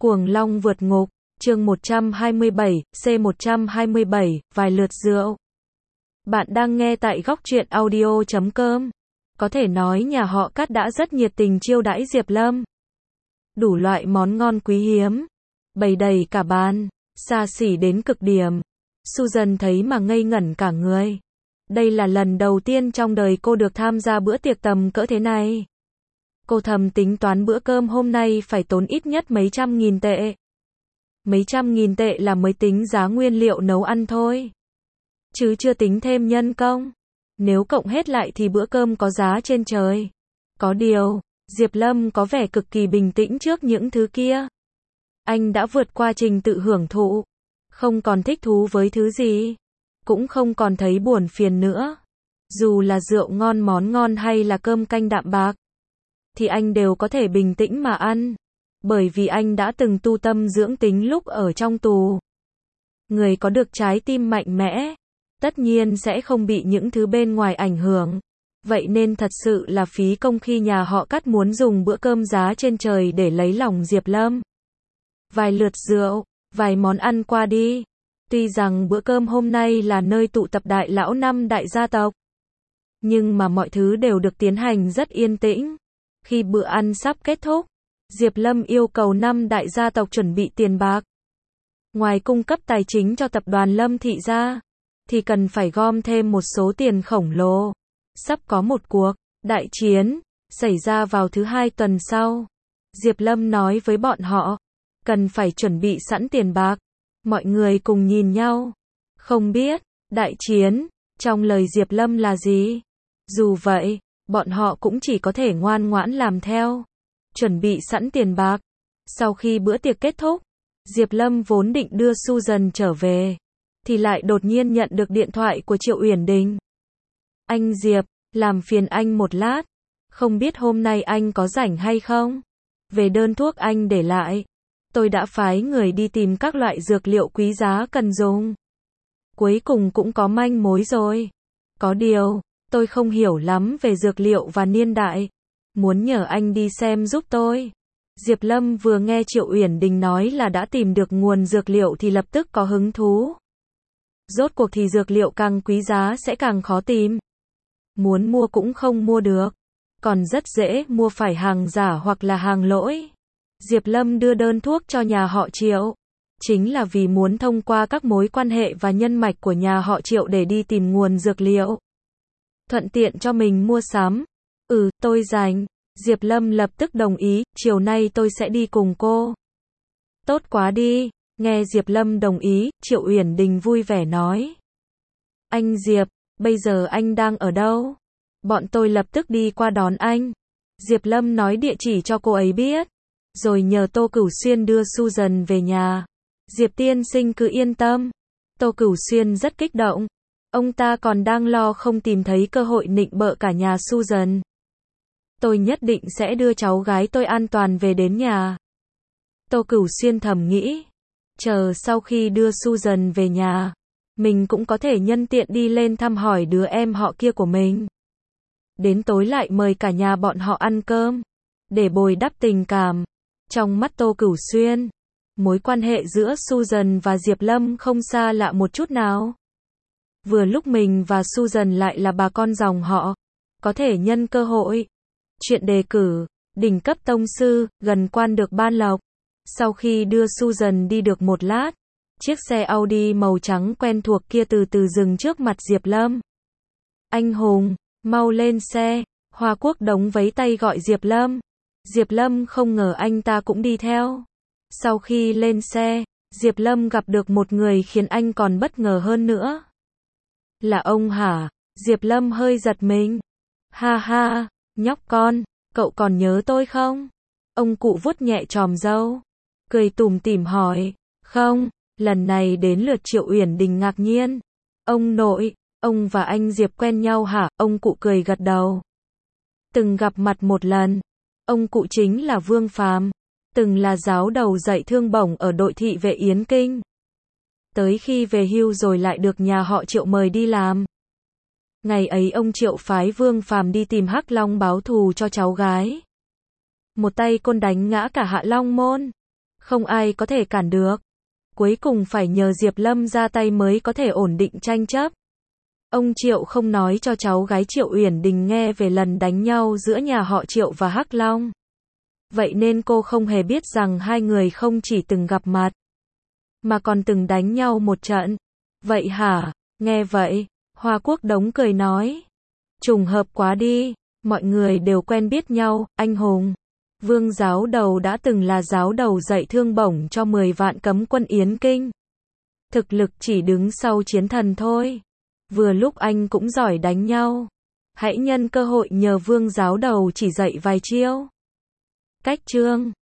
Cuồng Long vượt ngục, chương 127, C127, vài lượt rượu. Bạn đang nghe tại góc truyện audio.com. Có thể nói nhà họ Cát đã rất nhiệt tình chiêu đãi Diệp Lâm. Đủ loại món ngon quý hiếm, bày đầy cả bàn, xa xỉ đến cực điểm. Susan thấy mà ngây ngẩn cả người. Đây là lần đầu tiên trong đời cô được tham gia bữa tiệc tầm cỡ thế này. Cô thầm tính toán bữa cơm hôm nay phải tốn ít nhất mấy trăm nghìn tệ. Mấy trăm nghìn tệ là mới tính giá nguyên liệu nấu ăn thôi, chứ chưa tính thêm nhân công. Nếu cộng hết lại thì bữa cơm có giá trên trời. Có điều, Diệp Lâm có vẻ cực kỳ bình tĩnh trước những thứ kia. Anh đã vượt qua trình tự hưởng thụ, không còn thích thú với thứ gì, cũng không còn thấy buồn phiền nữa. Dù là rượu ngon món ngon hay là cơm canh đạm bạc, thì anh đều có thể bình tĩnh mà ăn. Bởi vì anh đã từng tu tâm dưỡng tính lúc ở trong tù. Người có được trái tim mạnh mẽ, tất nhiên sẽ không bị những thứ bên ngoài ảnh hưởng. Vậy nên thật sự là phí công khi nhà họ Cát muốn dùng bữa cơm giá trên trời để lấy lòng Diệp Lâm. Vài lượt rượu, vài món ăn qua đi. Tuy rằng bữa cơm hôm nay là nơi tụ tập đại lão năm đại gia tộc, nhưng mà mọi thứ đều được tiến hành rất yên tĩnh. Khi bữa ăn sắp kết thúc, Diệp Lâm yêu cầu năm đại gia tộc chuẩn bị tiền bạc. Ngoài cung cấp tài chính cho tập đoàn Lâm Thị ra, thì cần phải gom thêm một số tiền khổng lồ. Sắp có một cuộc đại chiến xảy ra vào thứ Hai tuần sau. Diệp Lâm nói với bọn họ, cần phải chuẩn bị sẵn tiền bạc. Mọi người cùng nhìn nhau, không biết đại chiến trong lời Diệp Lâm là gì. Dù vậy, bọn họ cũng chỉ có thể ngoan ngoãn làm theo, chuẩn bị sẵn tiền bạc. Sau khi bữa tiệc kết thúc, Diệp Lâm vốn định đưa Susan trở về, thì lại đột nhiên nhận được điện thoại của Triệu Uyển Đình. Anh Diệp, làm phiền anh một lát, không biết hôm nay anh có rảnh hay không? Về đơn thuốc anh để lại, tôi đã phái người đi tìm các loại dược liệu quý giá cần dùng. Cuối cùng cũng có manh mối rồi. Có điều, tôi không hiểu lắm về dược liệu và niên đại. Muốn nhờ anh đi xem giúp tôi. Diệp Lâm vừa nghe Triệu Uyển Đình nói là đã tìm được nguồn dược liệu thì lập tức có hứng thú. Rốt cuộc thì dược liệu càng quý giá sẽ càng khó tìm. Muốn mua cũng không mua được. Còn rất dễ mua phải hàng giả hoặc là hàng lỗi. Diệp Lâm đưa đơn thuốc cho nhà họ Triệu, chính là vì muốn thông qua các mối quan hệ và nhân mạch của nhà họ Triệu để đi tìm nguồn dược liệu. Thuận tiện cho mình mua sắm. Tôi rảnh. Diệp Lâm lập tức đồng ý, chiều nay tôi sẽ đi cùng cô. Tốt quá đi. Nghe Diệp Lâm đồng ý, Triệu Uyển Đình vui vẻ nói. Anh Diệp, bây giờ anh đang ở đâu? Bọn tôi lập tức đi qua đón anh. Diệp Lâm nói địa chỉ cho cô ấy biết, rồi nhờ Tô Cửu Xuyên đưa Susan về nhà. Diệp tiên sinh cứ yên tâm. Tô Cửu Xuyên rất kích động. Ông ta còn đang lo không tìm thấy cơ hội nịnh bợ cả nhà Susan. Tôi nhất định sẽ đưa cháu gái tôi an toàn về đến nhà. Tô Cửu Xuyên thầm nghĩ. Chờ sau khi đưa Susan về nhà, mình cũng có thể nhân tiện đi lên thăm hỏi đứa em họ kia của mình. Đến tối lại mời cả nhà bọn họ ăn cơm, để bồi đắp tình cảm. Trong mắt Tô Cửu Xuyên, mối quan hệ giữa Susan và Diệp Lâm không xa lạ một chút nào. Vừa lúc mình và Susan lại là bà con dòng họ, có thể nhân cơ hội. Chuyện đề cử, đỉnh cấp tông sư, gần quan được ban lộc. Sau khi đưa Susan đi được một lát, chiếc xe Audi màu trắng quen thuộc kia từ từ dừng trước mặt Diệp Lâm. Anh hùng, mau lên xe. Hoa Quốc Đống vẫy tay gọi Diệp Lâm. Diệp Lâm không ngờ anh ta cũng đi theo. Sau khi lên xe, Diệp Lâm gặp được một người khiến anh còn bất ngờ hơn nữa. Là ông hả? Diệp Lâm hơi giật mình. Ha ha, nhóc con, cậu còn nhớ tôi không? Ông cụ vuốt nhẹ chòm râu, cười tủm tỉm hỏi. Không, lần này đến lượt Triệu Uyển Đình ngạc nhiên. Ông nội, ông và anh Diệp quen nhau hả? Ông cụ cười gật đầu. Từng gặp mặt một lần. Ông cụ chính là Vương Phàm, từng là giáo đầu dạy thương bổng ở đội thị vệ Yến Kinh. Tới khi về hưu rồi lại được nhà họ Triệu mời đi làm. Ngày ấy ông Triệu phái Vương Phàm đi tìm Hắc Long báo thù cho cháu gái. Một tay côn đánh ngã cả Hạ Long Môn. Không ai có thể cản được. Cuối cùng phải nhờ Diệp Lâm ra tay mới có thể ổn định tranh chấp. Ông Triệu không nói cho cháu gái Triệu Uyển Đình nghe về lần đánh nhau giữa nhà họ Triệu và Hắc Long. Vậy nên cô không hề biết rằng hai người không chỉ từng gặp mặt, mà còn từng đánh nhau một trận. Vậy hả? Nghe vậy, Hoa Quốc Đống cười nói. Trùng hợp quá đi, mọi người đều quen biết nhau, anh hùng. Vương giáo đầu đã từng là giáo đầu dạy thương bổng cho 10 vạn cấm quân Yến Kinh. Thực lực chỉ đứng sau chiến thần thôi. Vừa lúc anh cũng giỏi đánh nhau. Hãy nhân cơ hội nhờ Vương giáo đầu chỉ dạy vài chiêu. Cách chương